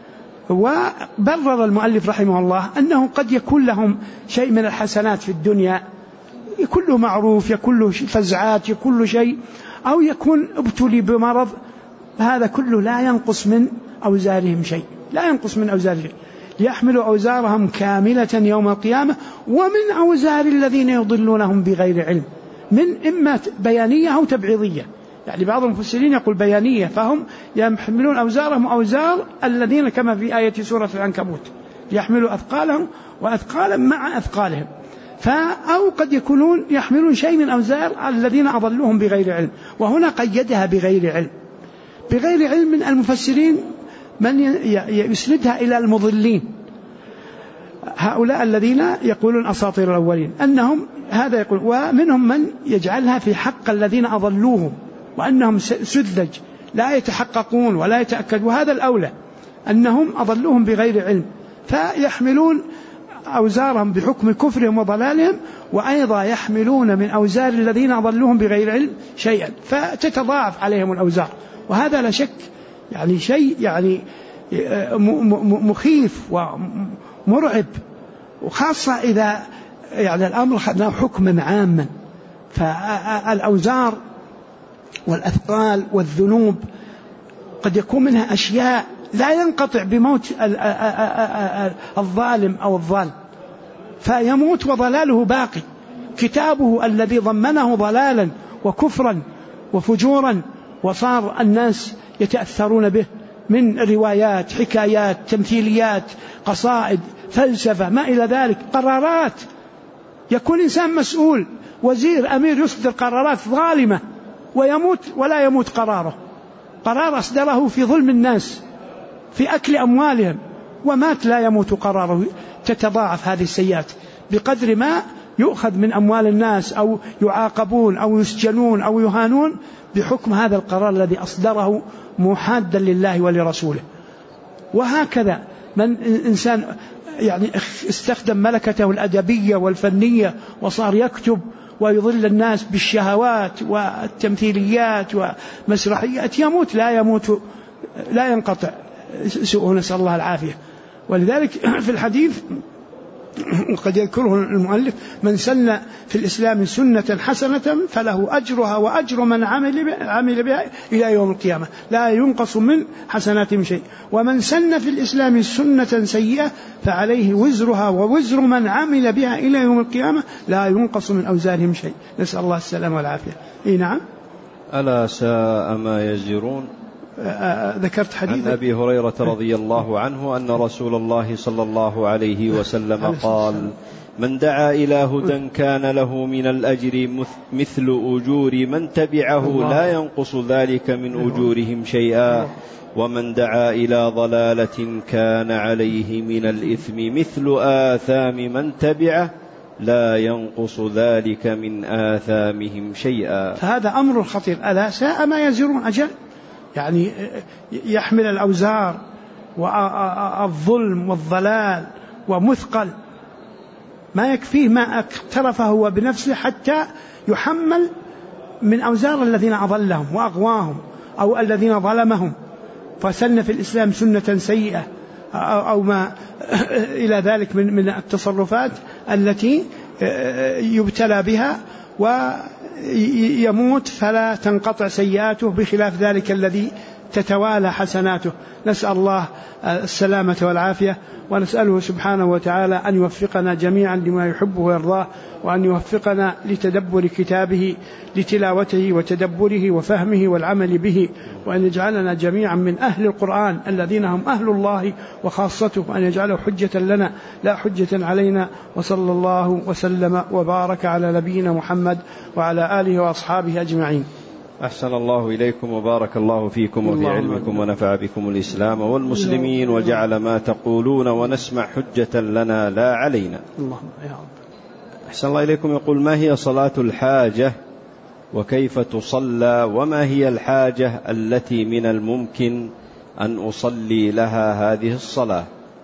وبرر المؤلف رحمه الله أنه قد يكون لهم شيء من الحسنات في الدنيا، يكون له معروف، يكون له فزعات، يكون له شيء، أو يكون ابتلي بمرض، هذا كله لا ينقص من أوزارهم شيء، ليحملوا أوزارهم كاملة يوم القيامة ومن أوزار الذين يضلونهم بغير علم، من إما بيانية أو تبعيضية. يعني بعض المفسرين يقول بيانية، فهم يحملون أوزارهم أوزار الذين كما في آية سورة العنكبوت يحملوا أثقالهم وأثقالا مع أثقالهم. أو قد يكونون يحملون شيء من أوزار الذين أضلوهم بغير علم، وهنا قيدها بغير علم. بغير علم من المفسرين من يسندها إلى المضلين، هؤلاء الذين يقولون أساطير الأولين، أنهم هذا يقول. ومنهم من يجعلها في حق الذين أضلوهم وأنهم سذج لا يتحققون ولا يتأكد، وهذا الأولى أنهم أضلوهم بغير علم، فيحملون أوزارهم بحكم كفرهم وضلالهم، وأيضا يحملون من أوزار الذين أضلوهم بغير علم شيئا، فتتضاعف عليهم الأوزار. وهذا لا شك يعني شيء يعني مخيف ومرعب، وخاصة إذا يعني الأمر خذناه حكما عاما. فالأوزار والأثقال والذنوب قد يكون منها أشياء لا ينقطع بموت الظالم أو الظالم، فيموت وضلاله باقي. كتابه الذي ضمنه ضلالا وكفرا وفجورا وصار الناس يتأثرون به من روايات، حكايات، تمثيليات، قصائد، فلسفة، ما إلى ذلك، قرارات. يكون إنسان مسؤول، وزير، أمير، يصدر قرارات ظالمة ويموت ولا يموت قراره، قرار أصدره في ظلم الناس، في أكل أموالهم، ومات لا يموت قراره. تتضاعف هذه السيئات بقدر ما يؤخذ من أموال الناس، أو يعاقبون أو يسجنون أو يهانون بحكم هذا القرار الذي أصدره محادا لله ولرسوله. وهكذا من إنسان يعني استخدم ملكته الأدبية والفنية وصار يكتب ويضل الناس بالشهوات والتمثيليات ومسرحيات، يموت لا ينقطع سوءه، نسأل الله العافية. ولذلك في الحديث قد يذكره المؤلف: من سن في الإسلام سنة حسنة فله أجرها وأجر من عمل بها إلى يوم القيامة، لا ينقص من حسناتهم شيء. ومن سن في الإسلام سنة سيئة فعليه وزرها ووزر من عمل بها إلى يوم القيامة، لا ينقص من أوزارهم شيء. نسأل الله السلامة والعافية. نعم. ألا ساء ما يزرون. ذكرت حديث عن أبي هريرة رضي الله عنه أن رسول الله صلى الله عليه وسلم قال: من دعا إلى هدى كان له من الأجر مثل أجور من تبعه لا ينقص ذلك من أجورهم شيئا، ومن دعا إلى ضلالة كان عليه من الإثم مثل آثام من تبعه لا ينقص ذلك من آثامهم شيئا. فهذا أمر خطير. ألا ساء ما يزرون. أجل يعني يحمل الأوزار والظلم والضلال ومثقل، ما يكفيه ما اقترفه هو بنفسه حتى يحمل من أوزار الذين أضلهم وأغواهم أو الذين ظلمهم. فسن في الإسلام سنة سيئة أو ما إلى ذلك من التصرفات التي يبتلى بها ويموت فلا تنقطع سيئاته، بخلاف ذلك الذي تتوالى حسناته. نسأل الله السلامة والعافية، ونسأله سبحانه وتعالى أن يوفقنا جميعا لما يحبه ويرضاه، وأن يوفقنا لتدبر كتابه، لتلاوته وتدبره وفهمه والعمل به، وأن يجعلنا جميعا من أهل القرآن الذين هم أهل الله وخاصته، وأن يجعله حجة لنا لا حجة علينا. وصلى الله وسلم وبارك على نبينا محمد وعلى آله وأصحابه أجمعين. أحسن الله إليكم وبارك الله فيكم وفي علمكم ونفع بكم الإسلام والمسلمين، وجعل ما تقولون ونسمع حجة لنا لا علينا. اللهم يا رب. أحسن الله إليكم. يقول: ما هي صلاة الحاجة وكيف تصلى، وما هي الحاجة التي من الممكن أن أصلي لها هذه الصلاة؟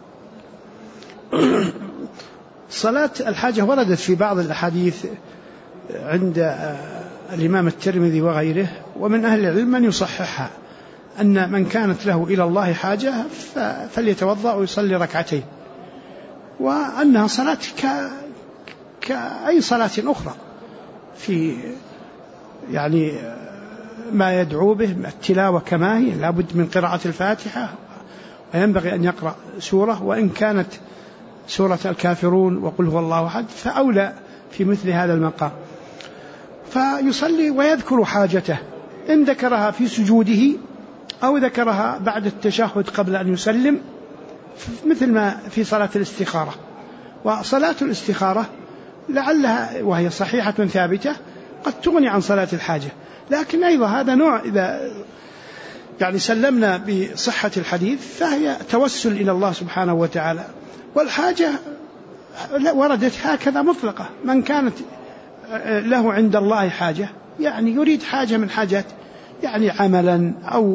صلاة الحاجة وردت في بعض الأحاديث عند الإمام الترمذي وغيره، ومن أهل العلم من يصححها، أن من كانت له إلى الله حاجة فليتوضأ ويصلي ركعتين، وأنها صلاة كأي صلاة أخرى، في يعني ما يدعو به التلاوة كما هي، لابد من قراءة الفاتحة، وينبغي أن يقرأ سورة، وإن كانت سورة الكافرون وقل هو الله أحد فأولى في مثل هذا المقام. فيصلي ويذكر حاجته، إن ذكرها في سجوده أو ذكرها بعد التشهد قبل أن يسلم، مثل ما في صلاة الاستخارة. وصلاة الاستخارة لعلها وهي صحيحة ثابتة قد تغني عن صلاة الحاجة، لكن أيضا هذا نوع، إذا يعني سلمنا بصحة الحديث فهي توسل إلى الله سبحانه وتعالى. والحاجة وردت هكذا مطلقة: من كانت له عند الله حاجة، يعني يريد حاجة من حاجات، يعني عملا أو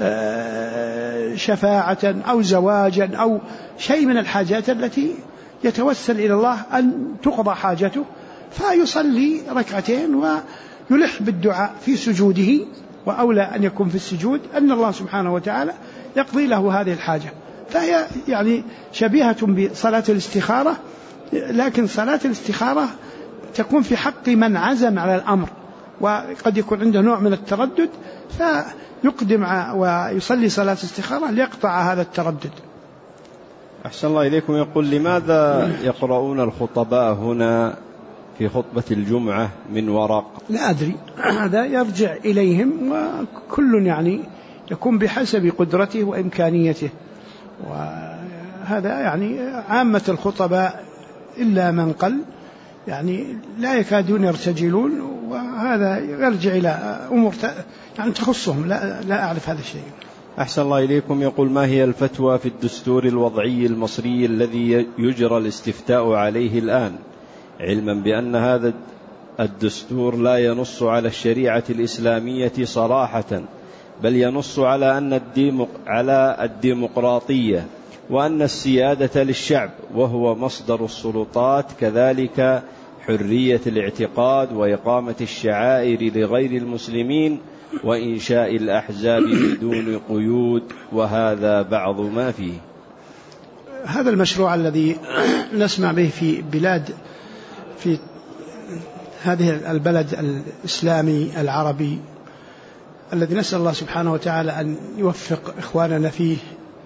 شفاعة أو زواجا أو شيء من الحاجات التي يتوسل إلى الله أن تقضى حاجته، فيصلي ركعتين ويلح بالدعاء في سجوده وأولى أن يكون في السجود أن الله سبحانه وتعالى يقضي له هذه الحاجة. فهي يعني شبيهة بصلاة الاستخارة، لكن صلاة الاستخارة تكون في حق من عزم على الأمر وقد يكون عنده نوع من التردد، فيقدم ويصلي صلاة استخارة ليقطع هذا التردد. أحسن الله إليكم. يقول: لماذا يقرؤون الخطباء هنا في خطبة الجمعة من ورق؟ لا أدري، هذا يرجع إليهم، وكل يعني يكون بحسب قدرته وإمكانيته، وهذا يعني عامة الخطباء إلا من قل يعني لا يكادون يرتجلون، وهذا يرجع إلى أمور يعني تخصهم، لا أعرف هذا الشيء. أحسن الله إليكم. يقول: ما هي الفتوى في الدستور الوضعي المصري الذي يجرى الاستفتاء عليه الآن، علما بأن هذا الدستور لا ينص على الشريعة الإسلامية صراحة، بل ينص على الديمقراطية وأن السيادة للشعب، وهو مصدر السلطات، كذلك حرية الاعتقاد وإقامة الشعائر لغير المسلمين وإنشاء الأحزاب بدون قيود، وهذا بعض ما فيه. هذا المشروع الذي نسمع به في هذه البلد الإسلامي العربي، الذي نسأل الله سبحانه وتعالى أن يوفق إخواننا فيه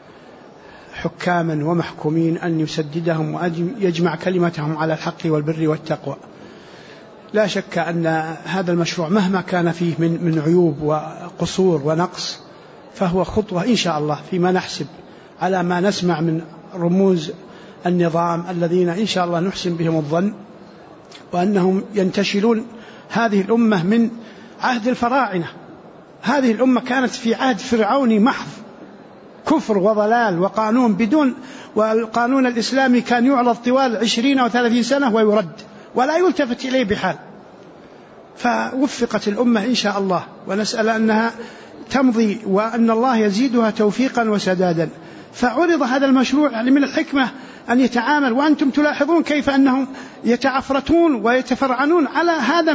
حكاما ومحكومين، أن يسددهم وأن يجمع كلمتهم على الحق والبر والتقوى. لا شك أن هذا المشروع مهما كان فيه من عيوب وقصور ونقص، فهو خطوة إن شاء الله فيما نحسب على ما نسمع من رموز النظام الذين إن شاء الله نحسن بهم الظن، وأنهم ينتشلون هذه الأمة من عهد الفراعنة. هذه الأمة كانت في عهد فرعوني محض، كفر وضلال وقانون بدون، والقانون الإسلامي كان يعرض طوال 20 أو 30 سنة ويرد ولا يلتفت إليه بحال. فوفقت الأمة إن شاء الله، ونسأل أنها تمضي وأن الله يزيدها توفيقا وسدادا. فعرض هذا المشروع يعني من الحكمة أن يتعامل، وأنتم تلاحظون كيف أنهم يتعفرتون ويتفرعنون على هذا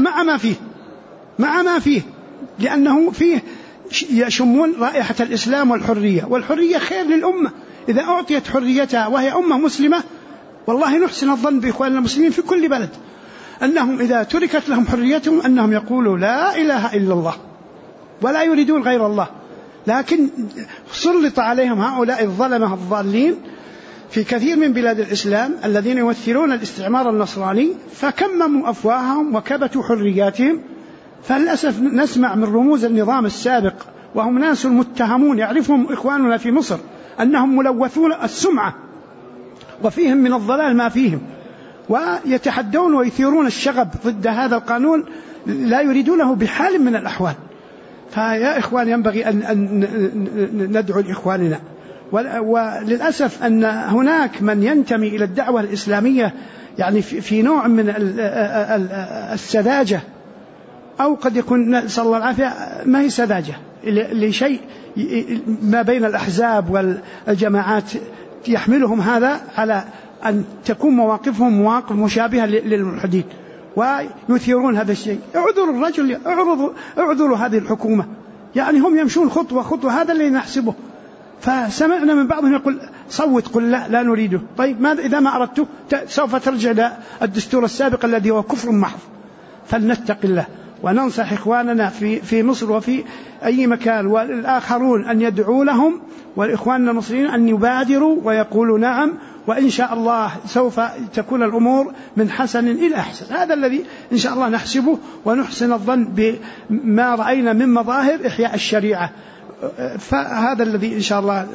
مع ما فيه لأنه فيه يشمون رائحة الإسلام والحرية خير للأمة. إذا أعطيت حريتها وهي أمة مسلمة، والله نحسن الظن بإخواننا المسلمين في كل بلد أنهم إذا تركت لهم حريتهم أنهم يقولوا لا إله إلا الله ولا يريدون غير الله. لكن سلط عليهم هؤلاء الظلمة الضالين في كثير من بلاد الإسلام الذين يمثلون الاستعمار النصراني، فكمموا أفواههم وكبتوا حرياتهم. فللأسف نسمع من رموز النظام السابق، وهم ناس متهمون يعرفهم إخواننا في مصر أنهم ملوثون السمعة وفيهم من الضلال ما فيهم، ويتحدون ويثيرون الشغب ضد هذا القانون لا يريدونه بحال من الأحوال. فيا إخوان ينبغي أن ندعو لإخواننا. وللأسف أن هناك من ينتمي إلى الدعوة الإسلامية يعني في نوع من السذاجة، أو قد يكون نسأل الله العافية ما هي سذاجة لشيء ما بين الأحزاب والجماعات يحملهم هذا على أن تكون مواقفهم مواقف مشابهة للملحدين ويثيرون هذا الشيء. اعذروا الرجل، اعذروا هذه الحكومة، يعني هم يمشون خطوة هذا اللي نحسبه. فسمعنا من بعضهم يقول صوت، قل لا نريده. طيب ماذا إذا ما أردته؟ سوف ترجع إلى الدستور السابق الذي هو كفر محض. فلنتق الله وننصح إخواننا في مصر وفي أي مكان والآخرون أن يدعوا لهم، والإخواننا المصريين أن يبادروا ويقولوا نعم، وإن شاء الله سوف تكون الأمور من حسن إلى أحسن. هذا الذي إن شاء الله نحسبه، ونحسن الظن بما رأينا من مظاهر إحياء الشريعة. فهذا الذي إن شاء الله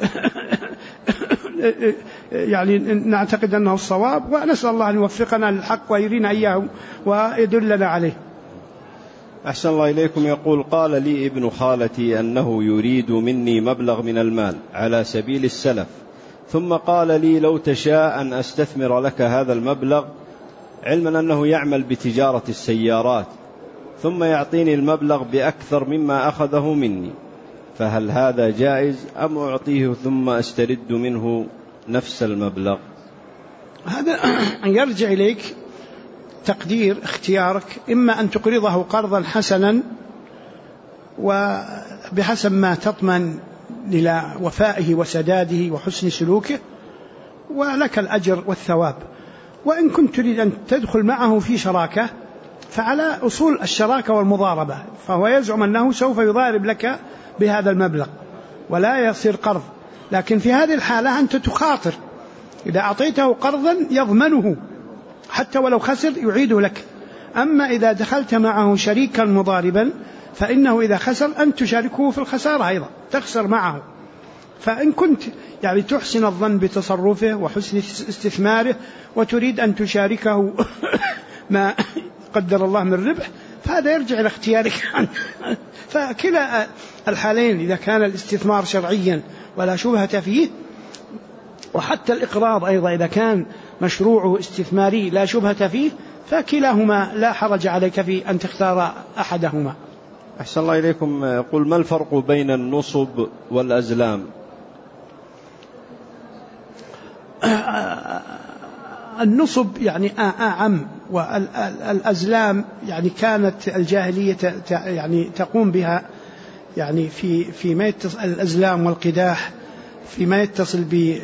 يعني نعتقد أنه الصواب، ونسأل الله أن يوفقنا للحق ويرينا إياه ويدلنا عليه. أحسن الله إليكم. يقول: قال لي ابن خالتي أنه يريد مني مبلغ من المال على سبيل السلف، ثم قال لي لو تشاء أن أستثمر لك هذا المبلغ، علما أنه يعمل بتجارة السيارات، ثم يعطيني المبلغ بأكثر مما أخذه مني، فهل هذا جائز أم أعطيه ثم أسترد منه نفس المبلغ؟ هذا يرجع إليك تقدير اختيارك، إما أن تقرضه قرضا حسنا وبحسب ما تطمن إلى وفائه وسداده وحسن سلوكه، ولك الأجر والثواب. وإن كنت تريد أن تدخل معه في شراكة فعلى أصول الشراكة والمضاربة، فهو يزعم أنه سوف يضارب لك بهذا المبلغ ولا يصير قرض، لكن في هذه الحالة أنت تخاطر، إذا أعطيته قرضا يضمنه حتى ولو خسر يعيده لك. أما إذا دخلت معه شريكا مضاربا فإنه إذا خسر أن تشاركه في الخسارة أيضا، تخسر معه. فإن كنت يعني تحسن الظن بتصرفه وحسن استثماره وتريد أن تشاركه ما قدر الله من ربح، فهذا يرجع إلى اختيارك. فكلا الحالين إذا كان الاستثمار شرعيا ولا شبهة فيه، وحتى الإقراض أيضا إذا كان مشروعه استثماري لا شبهة فيه، فكلاهما لا حرج عليك في أن تختار أحدهما. أحسن الله إليكم. يقول: ما الفرق بين النصب والأزلام؟ النصب يعني أعم، والأزلام يعني كانت الجاهلية يعني تقوم بها، يعني فيما يتصل الأزلام والقداح فيما يتصل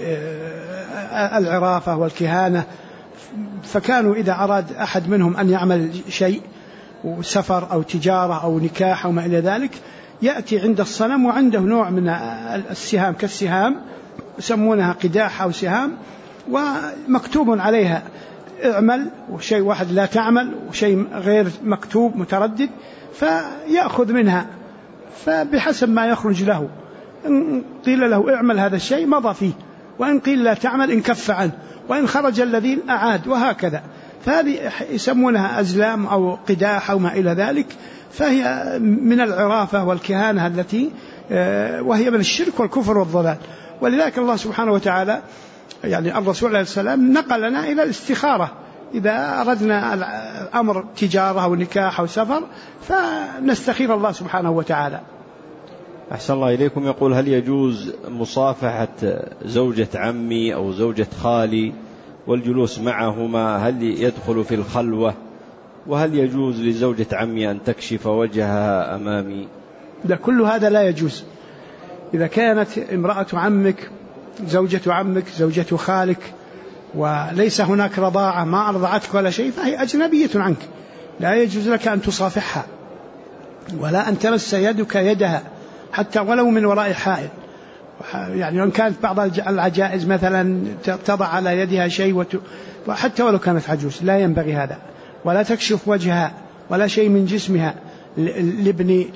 بالعرافة والكهانة. فكانوا إذا أراد أحد منهم أن يعمل شيء سفر أو تجارة أو نكاح أو ما إلى ذلك، يأتي عند الصنم وعنده نوع من السهام كالسهام يسمونها قداح أو سهام، ومكتوب عليها اعمل، وشيء واحد لا تعمل، وشيء غير مكتوب متردد، فيأخذ منها فبحسب ما يخرج له. إن قيل له اعمل هذا الشيء مضى فيه، وإن قيل لا تعمل انكف عنه، وإن خرج الذين أعاد، وهكذا. فهذه يسمونها أزلام أو قداح أو ما إلى ذلك، فهي من العرافة والكهانة التي وهي من الشرك والكفر والضلال. ولذلك الله سبحانه وتعالى يعني الرسول عليه السلام نقلنا إلى الاستخارة، إذا أردنا الأمر تجارة أو نكاح أو سفر فنستخير الله سبحانه وتعالى. أحسن الله إليكم. يقول: هل يجوز مصافحة زوجة عمي أو زوجة خالي والجلوس معهما؟ هل يدخل في الخلوة؟ وهل يجوز لزوجة عمي أن تكشف وجهها أمامي؟ كل هذا لا يجوز. إذا كانت امرأة عمك زوجة عمك زوجة خالك وليس هناك رضاعة، ما أرضعتك ولا شيء، فهي أجنبية عنك، لا يجوز لك أن تصافحها ولا أن تمس يدك يدها حتى ولو من وراء حائل. يعني وإن كانت بعض العجائز مثلا تضع على يدها شيء وحتى ولو كانت عجوز لا ينبغي هذا، ولا تكشف وجهها ولا شيء من جسمها لابن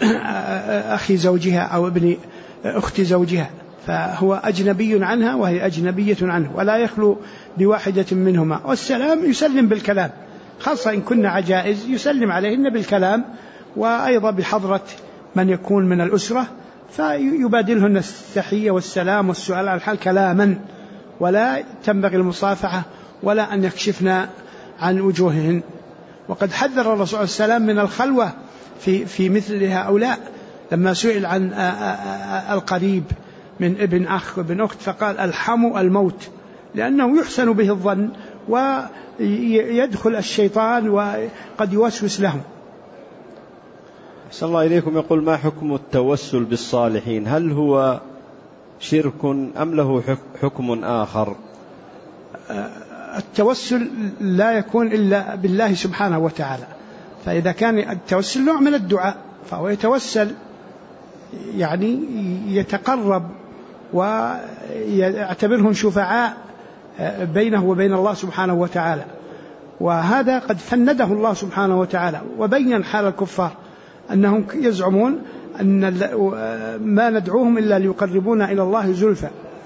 أخي زوجها أو ابن أخت زوجها، فهو أجنبي عنها وهي أجنبية عنه، ولا يخلو بواحدة منهما. والسلام يسلم بالكلام، خاصة إن كنا عجائز يسلم عليهن بالكلام، وأيضا بحضرة من يكون من الأسرة فيبادلهن التحية والسلام والسؤال على الحال كلاما، ولا تنبغي المصافحة ولا أن يكشفن عن وجوههن. وقد حذر الرسول عليه السلام من الخلوة في مثل هؤلاء، لما سئل عن القريب من ابن أخ وابن أخت فقال: الحم الموت، لأنه يحسن به الظن ويدخل الشيطان وقد يوسوس لهم. أحسن الله إليكم. يقول: ما حكم التوسل بالصالحين؟ هل هو شرك أم له حكم آخر؟ التوسل لا يكون إلا بالله سبحانه وتعالى، فإذا كان التوسل نوع من الدعاء فهو يتوسل، يعني يتقرب ويعتبرهم شفعاء بينه وبين الله سبحانه وتعالى، وهذا قد فنده الله سبحانه وتعالى وبين حال الكفار أنهم يزعمون أن ما ندعوهم إلا ليقربونا إلى الله زلفى.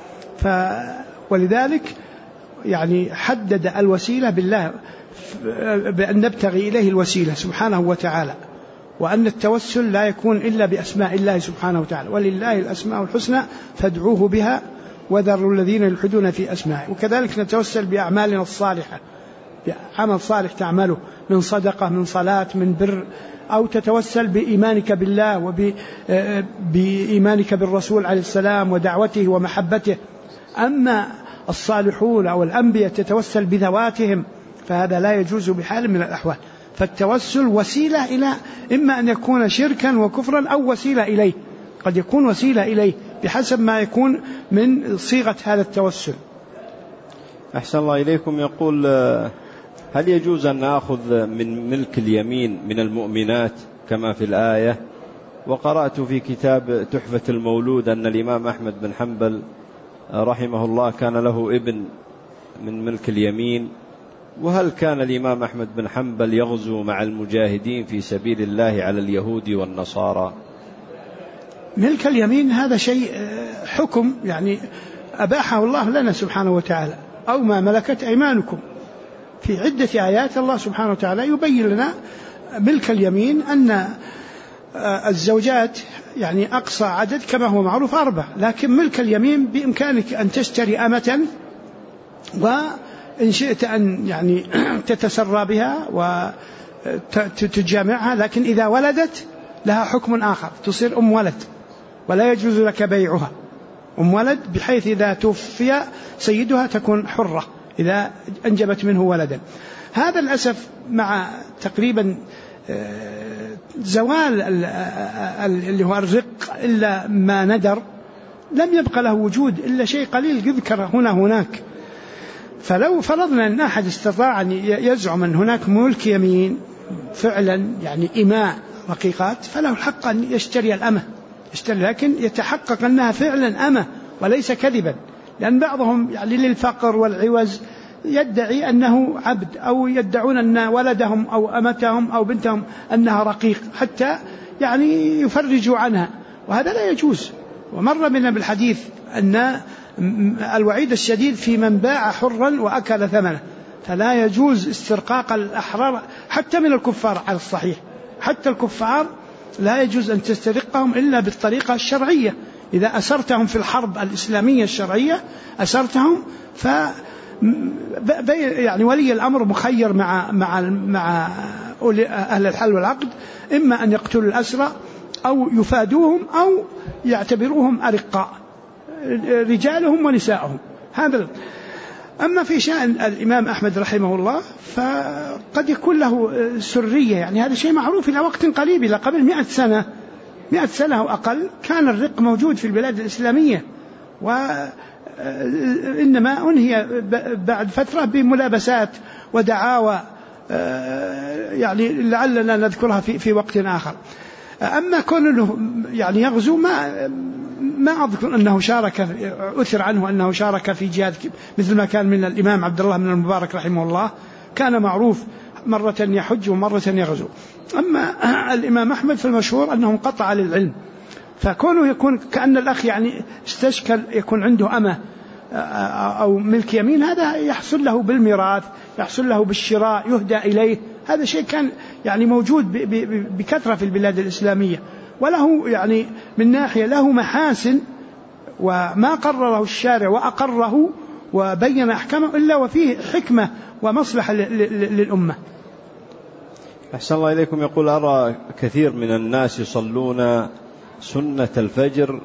ولذلك يعني حدد الوسيلة بالله بأن نبتغي إليه الوسيلة سبحانه وتعالى، وأن التوسل لا يكون إلا بأسماء الله سبحانه وتعالى، ولله الأسماء الحسنى فادعوه بها وذروا الذين يلحدون في أسمائه. وكذلك نتوسل بأعمالنا الصالحة، بعمل صالح تعمله من صدقة من صلاة من بر، أو تتوسل بإيمانك بالله وبإيمانك بالرسول عليه السلام ودعوته ومحبته. أما الصالحون أو الأنبياء تتوسل بذواتهم فهذا لا يجوز بحال من الأحوال. فالتوسل وسيلة إلى إما أن يكون شركا وكفرا أو وسيلة إليه، قد يكون وسيلة إليه بحسب ما يكون من صيغة هذا التوسل. أحسن الله إليكم. يقول هل يجوز أن نأخذ من ملك اليمين من المؤمنات كما في الآية؟ وقرأت في كتاب تحفة المولود أن الإمام أحمد بن حنبل رحمه الله كان له ابن من ملك اليمين، وهل كان الإمام أحمد بن حنبل يغزو مع المجاهدين في سبيل الله على اليهود والنصارى؟ ملك اليمين هذا شيء حكم يعني أباحه الله لنا سبحانه وتعالى، أو ما ملكت أيمانكم. في عدة آيات الله سبحانه وتعالى يبين لنا ملك اليمين أن الزوجات يعني أقصى عدد كما هو معروف 4، لكن ملك اليمين بإمكانك أن تشتري أمة وإن شئت أن يعني تتسرى بها وتجامعها، لكن إذا ولدت لها حكم آخر، تصير أم ولد ولا يجوز لك بيعها، أم ولد بحيث إذا توفي سيدها تكون حرة إذا أنجبت منه ولدا. هذا للأسف مع تقريبا زوال اللي هو الرق إلا ما ندر، لم يبقى له وجود إلا شيء قليل يذكر هنا هناك. فلو فرضنا أن أحد استطاع أن يزعم أن هناك ملك يمين فعلا يعني إماء رقيقات، فله الحق أن يشتري الأمة، لكن يتحقق أنها فعلا أمة وليس كذبا، لأن بعضهم يعني للفقر والعوز يدعي أنه عبد، أو يدعون أن ولدهم أو أمتهم أو بنتهم أنها رقيق حتى يعني يفرجوا عنها، وهذا لا يجوز. ومر بنا بالحديث أن الوعيد الشديد في من باع حرا وأكل ثمنه، فلا يجوز استرقاق الأحرار حتى من الكفار على الصحيح، حتى الكفار لا يجوز أن تسترقهم إلا بالطريقة الشرعية. إذا أسرتهم في الحرب الإسلامية الشرعية أسرتهم، يعني ولي الأمر مخير مع أهل الحل والعقد، إما أن يقتلوا الأسرى أو يفادوهم أو يعتبروهم أرقاء رجالهم ونساءهم. هذا. أما في شأن الإمام أحمد رحمه الله فقد يكون له سرية، يعني هذا شيء معروف إلى وقت قريب، إلى قبل 100 سنة أو أقل كان الرق موجود في البلاد الإسلامية، وإنما أنهي بعد فترة بملابسات ودعاوى يعني لعلنا نذكرها في وقت آخر. أما كونه يعني يغزو ما أذكر أنه شارك، أثر عنه أنه شارك في جهاد مثل ما كان من الإمام عبد الله بن المبارك رحمه الله، كان معروف مرة يحج ومرة يغزو. أما الإمام أحمد فالمشهور أنه انقطع للعلم، فكونه يكون كأن الأخ يعني استشكل يكون عنده أمة أو ملك يمين، هذا يحصل له بالميراث، يحصل له بالشراء، يهدى إليه. هذا شيء كان يعني موجود بكثرة في البلاد الإسلامية، وله يعني من ناحية له محاسن، وما قرره الشارع وأقره وبين أحكامه إلا وفيه حكمة ومصلحة للأمة. أحسن الله إليكم. يقول أرى كثير من الناس يصلون سنة الفجر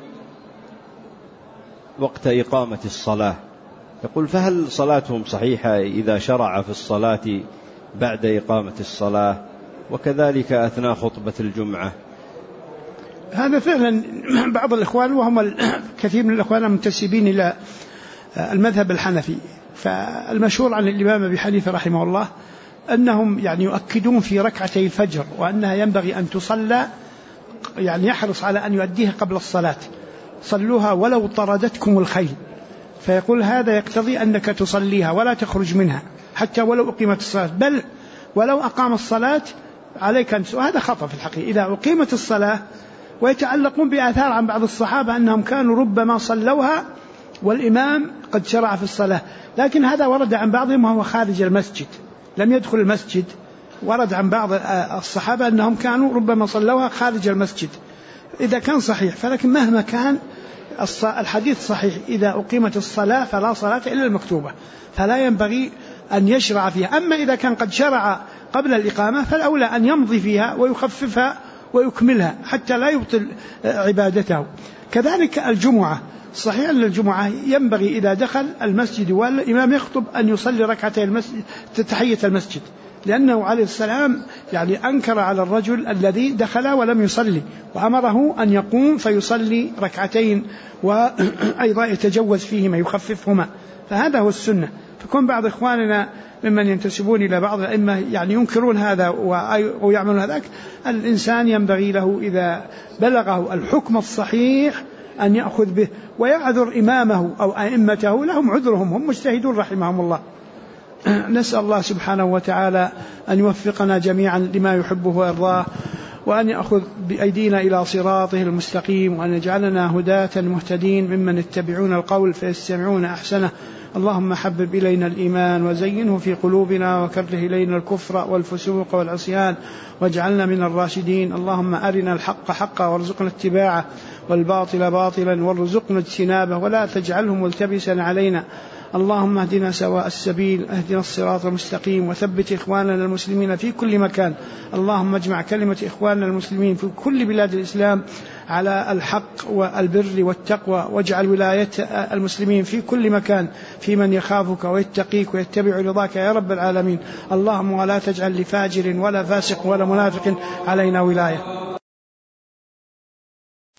وقت إقامة الصلاة، يقول فهل صلاتهم صحيحة إذا شرع في الصلاة بعد إقامة الصلاة وكذلك أثناء خطبة الجمعة؟ هذا فعلا بعض الإخوان، وهم كثير من الإخوان المنتسبين إلى المذهب الحنفي، فالمشهور عن الإمام أبي حنيفة رحمه الله أنهم يعني يؤكدون في ركعتي الفجر وأنها ينبغي أن تصلى، يعني يحرص على أن يؤديها قبل الصلاة، صلوها ولو طردتكم الخيل، فيقول هذا يقتضي أنك تصليها ولا تخرج منها حتى ولو أقيمت الصلاة، بل ولو أقام الصلاة عليك أن هذا خطأ في الحقيقة. إذا أقيمت الصلاة، ويتعلقون بآثار عن بعض الصحابة أنهم كانوا ربما صلوها والإمام قد شرع في الصلاة، لكن هذا ورد عن بعضهم وهو خارج المسجد، لم يدخل المسجد. ورد عن بعض الصحابة أنهم كانوا ربما صلوها خارج المسجد، إذا كان صحيح. فلكن مهما كان الحديث صحيح، إذا أقيمت الصلاة فلا صلاة إلا المكتوبة، فلا ينبغي أن يشرع فيها. أما إذا كان قد شرع قبل الإقامة فالأولى أن يمضي فيها ويخففها ويكملها حتى لا يبطل عبادته. كذلك الجمعة، صحيح أن الجمعة ينبغي إذا دخل المسجد والإمام يخطب أن يصلي ركعتي المسجد تحية المسجد، لأنه عليه السلام يعني أنكر على الرجل الذي دخل ولم يصلي، وأمره أن يقوم فيصلي ركعتين وأيضا يتجوز فيهما يخففهما، فهذا هو السنة. فكون بعض إخواننا ممن ينتسبون إلى بعض الأئمة يعني ينكرون هذا ويعملون هذاك، الإنسان ينبغي له إذا بلغه الحكم الصحيح أن يأخذ به ويعذر إمامه أو أئمته، لهم عذرهم، هم مجتهدون رحمهم الله. نسأل الله سبحانه وتعالى أن يوفقنا جميعا لما يحبه ويرضاه، وأن يأخذ بأيدينا إلى صراطه المستقيم، وأن يجعلنا هداة مهتدين ممن يتبعون القول فيستمعون أحسنه. اللهم حبب إلينا الإيمان وزينه في قلوبنا، وكره إلينا الكفر والفسوق والعصيان واجعلنا من الراشدين. اللهم أرنا الحق حقا وارزقنا اتباعه، والباطل باطلا وارزقنا اجتنابه، ولا تجعله ملتبسا علينا. اللهم اهدنا سواء السبيل، اهدنا الصراط المستقيم، وثبت إخواننا المسلمين في كل مكان. اللهم اجمع كلمة إخواننا المسلمين في كل بلاد الإسلام على الحق والبر والتقوى، واجعل ولاية المسلمين في كل مكان في من يخافك ويتقيك ويتبع رضاك يا رب العالمين. اللهم ولا تجعل لفاجر ولا فاسق ولا منافق علينا ولاية.